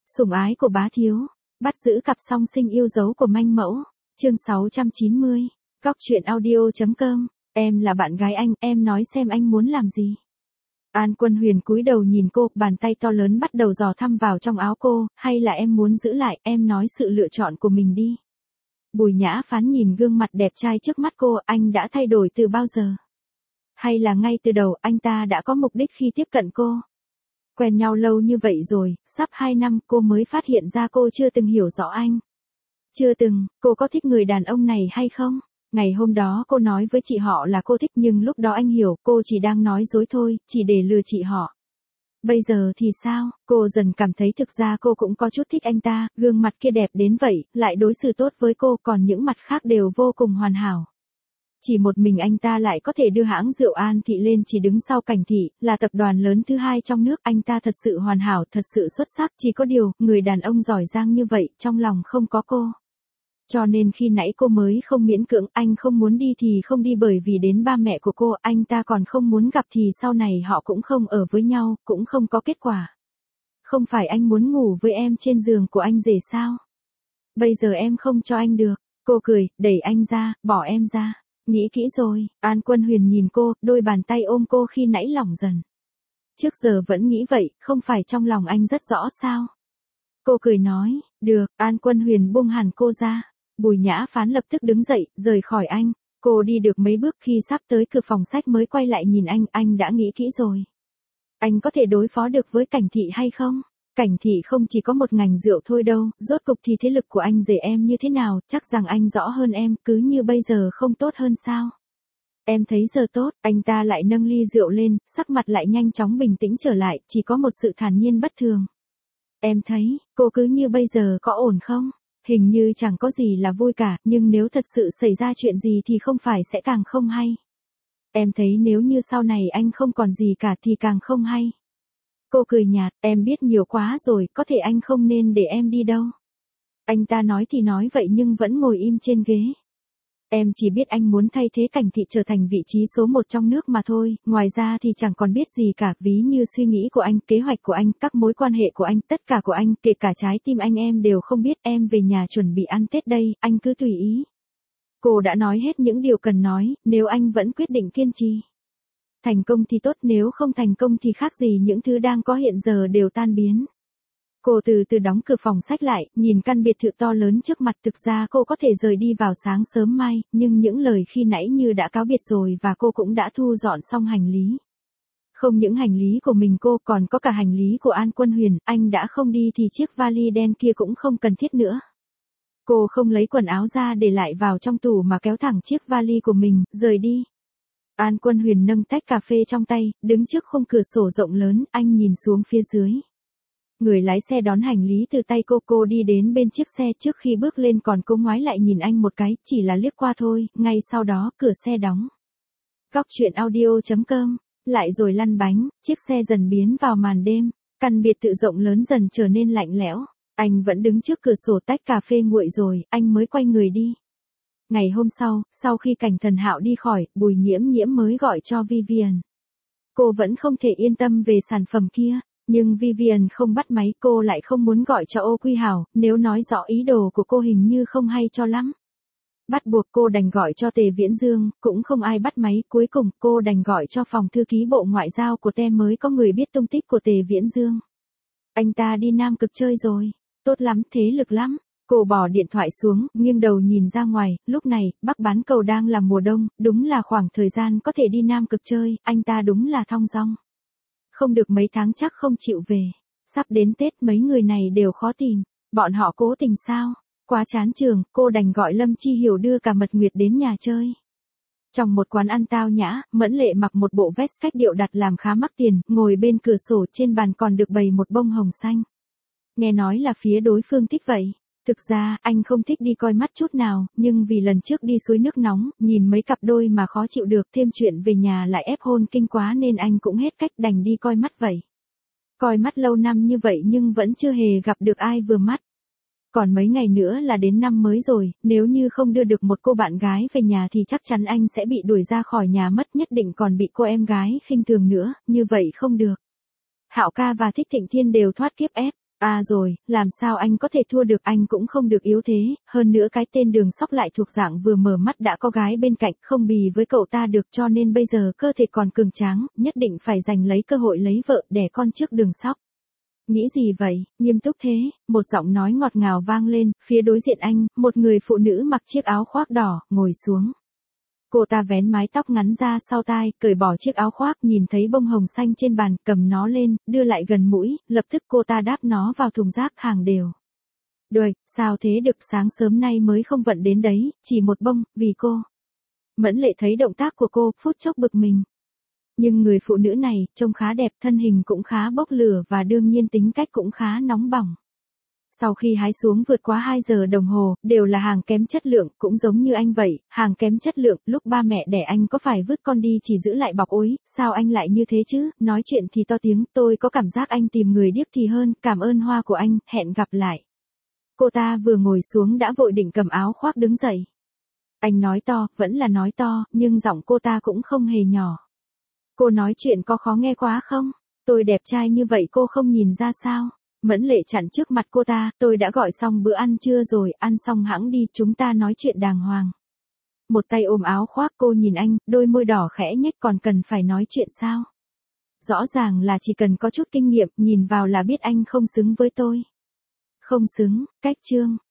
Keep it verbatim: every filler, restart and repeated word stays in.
Sủng ái của bá thiếu, bắt giữ cặp song sinh yêu dấu của manh mẫu, chương sáu trăm chín mươi, Góc truyện audio.com, em là bạn gái anh, em nói xem anh muốn làm gì. An Quân Huyền cúi đầu nhìn cô, bàn tay to lớn bắt đầu dò thăm vào trong áo cô, hay là em muốn giữ lại, em nói sự lựa chọn của mình đi. Bùi Nhã Phán nhìn gương mặt đẹp trai trước mắt cô, anh đã thay đổi từ bao giờ? Hay là ngay từ đầu anh ta đã có mục đích khi tiếp cận cô? Quen nhau lâu như vậy rồi, sắp hai năm cô mới phát hiện ra cô chưa từng hiểu rõ anh. Chưa từng, cô có thích người đàn ông này hay không? Ngày hôm đó cô nói với chị họ là cô thích nhưng lúc đó anh hiểu cô chỉ đang nói dối thôi, chỉ để lừa chị họ. Bây giờ thì sao? Cô dần cảm thấy thực ra cô cũng có chút thích anh ta, gương mặt kia đẹp đến vậy, lại đối xử tốt với cô, còn những mặt khác đều vô cùng hoàn hảo. Chỉ một mình anh ta lại có thể đưa hãng rượu An Thị lên chỉ đứng sau Cảnh Thị, là tập đoàn lớn thứ hai trong nước, anh ta thật sự hoàn hảo, thật sự xuất sắc, chỉ có điều, người đàn ông giỏi giang như vậy, trong lòng không có cô. Cho nên khi nãy cô mới không miễn cưỡng, anh không muốn đi thì không đi bởi vì đến ba mẹ của cô, anh ta còn không muốn gặp thì sau này họ cũng không ở với nhau, cũng không có kết quả. Không phải anh muốn ngủ với em trên giường của anh rể sao? Bây giờ em không cho anh được. Cô cười, đẩy anh ra, bỏ em ra. Nghĩ kỹ rồi, An Quân Huyền nhìn cô, đôi bàn tay ôm cô khi nãy lỏng dần. Trước giờ vẫn nghĩ vậy, không phải trong lòng anh rất rõ sao? Cô cười nói, được, An Quân Huyền buông hẳn cô ra. Bùi Nhã Phán lập tức đứng dậy, rời khỏi anh. Cô đi được mấy bước khi sắp tới cửa phòng sách mới quay lại nhìn anh, anh đã nghĩ kỹ rồi. Anh có thể đối phó được với Cảnh Thị hay không? Cảnh Thị không chỉ có một ngành rượu thôi đâu, rốt cục thì thế lực của anh rể em như thế nào, chắc rằng anh rõ hơn em, cứ như bây giờ không tốt hơn sao? Em thấy giờ tốt, anh ta lại nâng ly rượu lên, sắc mặt lại nhanh chóng bình tĩnh trở lại, chỉ có một sự thản nhiên bất thường. Em thấy, cô cứ như bây giờ có ổn không? Hình như chẳng có gì là vui cả, nhưng nếu thật sự xảy ra chuyện gì thì không phải sẽ càng không hay. Em thấy nếu như sau này anh không còn gì cả thì càng không hay. Cô cười nhạt, em biết nhiều quá rồi, có thể anh không nên để em đi đâu. Anh ta nói thì nói vậy nhưng vẫn ngồi im trên ghế. Em chỉ biết anh muốn thay thế Cảnh Thị trở thành vị trí số một trong nước mà thôi, ngoài ra thì chẳng còn biết gì cả, ví như suy nghĩ của anh, kế hoạch của anh, các mối quan hệ của anh, tất cả của anh, kể cả trái tim anh em đều không biết. Em về nhà chuẩn bị ăn Tết đây, anh cứ tùy ý. Cô đã nói hết những điều cần nói, nếu anh vẫn quyết định kiên trì. Thành công thì tốt, nếu không thành công thì khác gì những thứ đang có hiện giờ đều tan biến. Cô từ từ đóng cửa phòng sách lại, nhìn căn biệt thự to lớn trước mặt, thực ra cô có thể rời đi vào sáng sớm mai, nhưng những lời khi nãy như đã cáo biệt rồi và cô cũng đã thu dọn xong hành lý. Không những hành lý của mình cô còn có cả hành lý của An Quân Huyền, anh đã không đi thì chiếc vali đen kia cũng không cần thiết nữa. Cô không lấy quần áo ra để lại vào trong tủ mà kéo thẳng chiếc vali của mình, rời đi. An Quân Huyền nâng tách cà phê trong tay, đứng trước khung cửa sổ rộng lớn, anh nhìn xuống phía dưới. Người lái xe đón hành lý từ tay cô, cô đi đến bên chiếc xe, trước khi bước lên còn cố ngoái lại nhìn anh một cái, chỉ là liếc qua thôi, ngay sau đó cửa xe đóng. Góc truyện audio.com, lại rồi lăn bánh, chiếc xe dần biến vào màn đêm, căn biệt thự rộng lớn dần trở nên lạnh lẽo. Anh vẫn đứng trước cửa sổ, tách cà phê nguội rồi, anh mới quay người đi. Ngày hôm sau, sau khi Cảnh Thần Hạo đi khỏi, Bùi Nhiễm Nhiễm mới gọi cho Vivian. Cô vẫn không thể yên tâm về sản phẩm kia, nhưng Vivian không bắt máy, cô lại không muốn gọi cho Ô Quy Hảo, nếu nói rõ ý đồ của cô hình như không hay cho lắm. Bắt buộc cô đành gọi cho Tề Viễn Dương, cũng không ai bắt máy, cuối cùng cô đành gọi cho phòng thư ký Bộ Ngoại giao của T mới có người biết tung tích của Tề Viễn Dương. Anh ta đi Nam Cực chơi rồi, tốt lắm, thế lực lắm. Cô bỏ điện thoại xuống, nghiêng đầu nhìn ra ngoài, lúc này, Bắc bán cầu đang là mùa đông, đúng là khoảng thời gian có thể đi Nam Cực chơi, anh ta đúng là thong dong. Không được mấy tháng chắc không chịu về. Sắp đến Tết mấy người này đều khó tìm, bọn họ cố tình sao? Quá chán trường, cô đành gọi Lâm Chi Hiểu đưa cả Mật Nguyệt đến nhà chơi. Trong một quán ăn tao nhã, Mẫn Lệ mặc một bộ vest cách điệu đặt làm khá mắc tiền, ngồi bên cửa sổ, trên bàn còn được bày một bông hồng xanh. Nghe nói là phía đối phương thích vậy. Thực ra, anh không thích đi coi mắt chút nào, nhưng vì lần trước đi suối nước nóng, nhìn mấy cặp đôi mà khó chịu được, thêm chuyện về nhà lại ép hôn kinh quá nên anh cũng hết cách đành đi coi mắt vậy. Coi mắt lâu năm như vậy nhưng vẫn chưa hề gặp được ai vừa mắt. Còn mấy ngày nữa là đến năm mới rồi, nếu như không đưa được một cô bạn gái về nhà thì chắc chắn anh sẽ bị đuổi ra khỏi nhà mất, nhất định còn bị cô em gái khinh thường nữa, như vậy không được. Hạo ca và Thích Thịnh Thiên đều thoát kiếp ép. À rồi, làm sao anh có thể thua được, anh cũng không được yếu thế, hơn nữa cái tên Đường Sóc lại thuộc dạng vừa mở mắt đã có gái bên cạnh, không bì với cậu ta được, cho nên bây giờ cơ thể còn cường tráng, nhất định phải giành lấy cơ hội lấy vợ đẻ con trước Đường Sóc. Nghĩ gì vậy, nghiêm túc thế, một giọng nói ngọt ngào vang lên, phía đối diện anh, một người phụ nữ mặc chiếc áo khoác đỏ, ngồi xuống. Cô ta vén mái tóc ngắn ra sau tai, cởi bỏ chiếc áo khoác, nhìn thấy bông hồng xanh trên bàn, cầm nó lên, đưa lại gần mũi, lập tức cô ta đáp nó vào thùng rác hàng đều. Đuổi, sao thế được, sáng sớm nay mới không vận đến đấy, chỉ một bông, vì cô. Mẫn Lệ thấy động tác của cô, phút chốc bực mình. Nhưng người phụ nữ này, trông khá đẹp, thân hình cũng khá bốc lửa và đương nhiên tính cách cũng khá nóng bỏng. Sau khi hái xuống vượt quá hai giờ đồng hồ, đều là hàng kém chất lượng, cũng giống như anh vậy, hàng kém chất lượng, lúc ba mẹ đẻ anh có phải vứt con đi chỉ giữ lại bọc ối, sao anh lại như thế chứ, nói chuyện thì to tiếng, tôi có cảm giác anh tìm người điếc thì hơn, cảm ơn hoa của anh, hẹn gặp lại. Cô ta vừa ngồi xuống đã vội định cầm áo khoác đứng dậy. Anh nói to, vẫn là nói to, nhưng giọng cô ta cũng không hề nhỏ. Cô nói chuyện có khó nghe quá không? Tôi đẹp trai như vậy cô không nhìn ra sao? Mẫn Lệ chặn trước mặt cô ta, tôi đã gọi xong bữa ăn trưa rồi, ăn xong hẵng đi, chúng ta nói chuyện đàng hoàng. Một tay ôm áo khoác cô nhìn anh, đôi môi đỏ khẽ nhếch, còn cần phải nói chuyện sao? Rõ ràng là chỉ cần có chút kinh nghiệm, nhìn vào là biết anh không xứng với tôi. Không xứng, cách chương.